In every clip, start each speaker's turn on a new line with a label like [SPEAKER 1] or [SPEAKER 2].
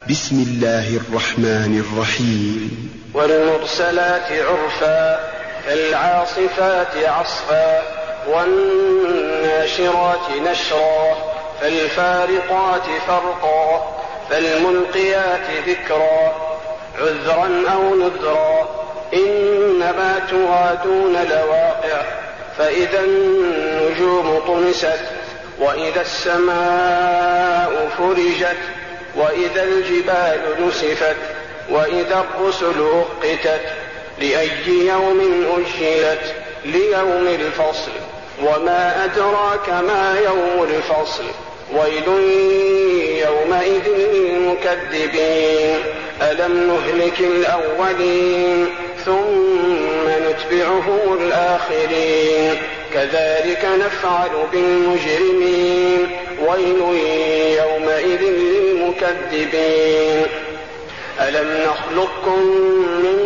[SPEAKER 1] بسم الله الرحمن الرحيم.
[SPEAKER 2] والمرسلات عرفا فالعاصفات عصفا والناشرات نشرا فالفارقات فرقا فالملقيات ذكرا عذرا أو نذرا إنما توعدون لواقع فإذا النجوم طمست وإذا السماء فرجت وإذا الجبال نسفت وإذا الرسل أقتت لأي يوم أجلت ليوم الفصل وما أدراك ما يوم الفصل ويل يومئذ للمكذبين ألم نهلك الأولين ثم نتبعهم الآخرين كذلك نفعل بالمجرمين ويل يومئذ للمكذبين ألم نخلقكم من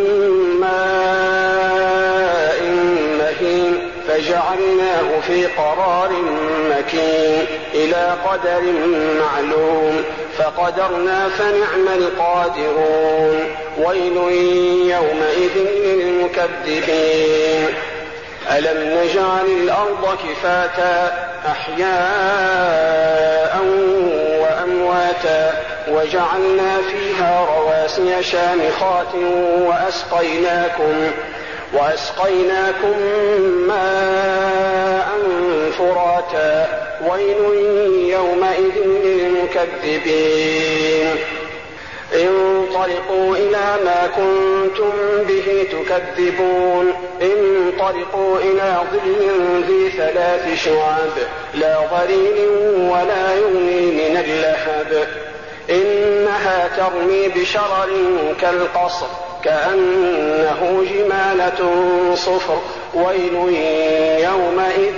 [SPEAKER 2] ماء مهين فجعلناه في قرار مكين إلى قدر معلوم فقدرنا فنعم القادرون ويل يومئذ للمكذبين ألم نجعل الأرض كفاتا أحياء وأمواتا وجعلنا فيها رواسي شامخات وأسقيناكم ماء فراتا ويل يومئذ للمكذبين انطلقوا إلى ما كنتم به تكذبون انطلقوا إلى ظل ذي 3 شعاب لا ظليل ولا يغني من اللهب إنها ترمي بشرر كالقصر كأنه جمالة صفر ويل يومئذ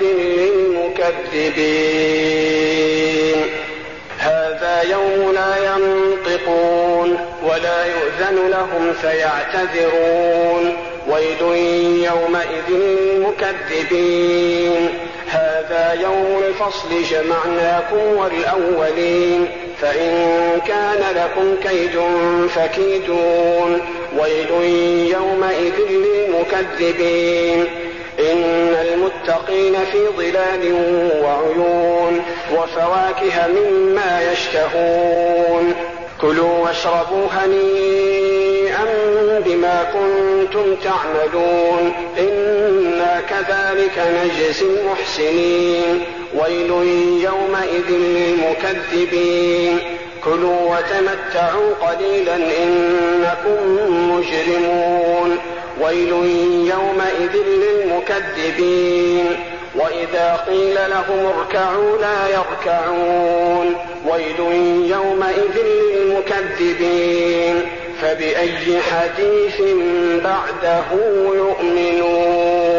[SPEAKER 2] للمكذبين هذا يوم لا ينطقون ولا يؤذن لهم فيعتذرون ويل يومئذ للمكذبين هذا يوم الفصل جمعناكم والأولين فإن كان لكم كيد فكيدون ويل يومئذ للمكذبين إن المتقين في ظلال وعيون وفواكه مما يشتهون كلوا واشربوا هنيئا بما كنتم تعملون إنا كذلك نجزي المحسنين ويل يومئذ للمكذبين كلوا وتمتعوا قليلا إنكم مجرمون ويل يومئذ للمكذبين وإذا قيل لهم اركعوا لا يركعون ويل يومئذ للمكذبين فبأي حديث بعده يؤمنون.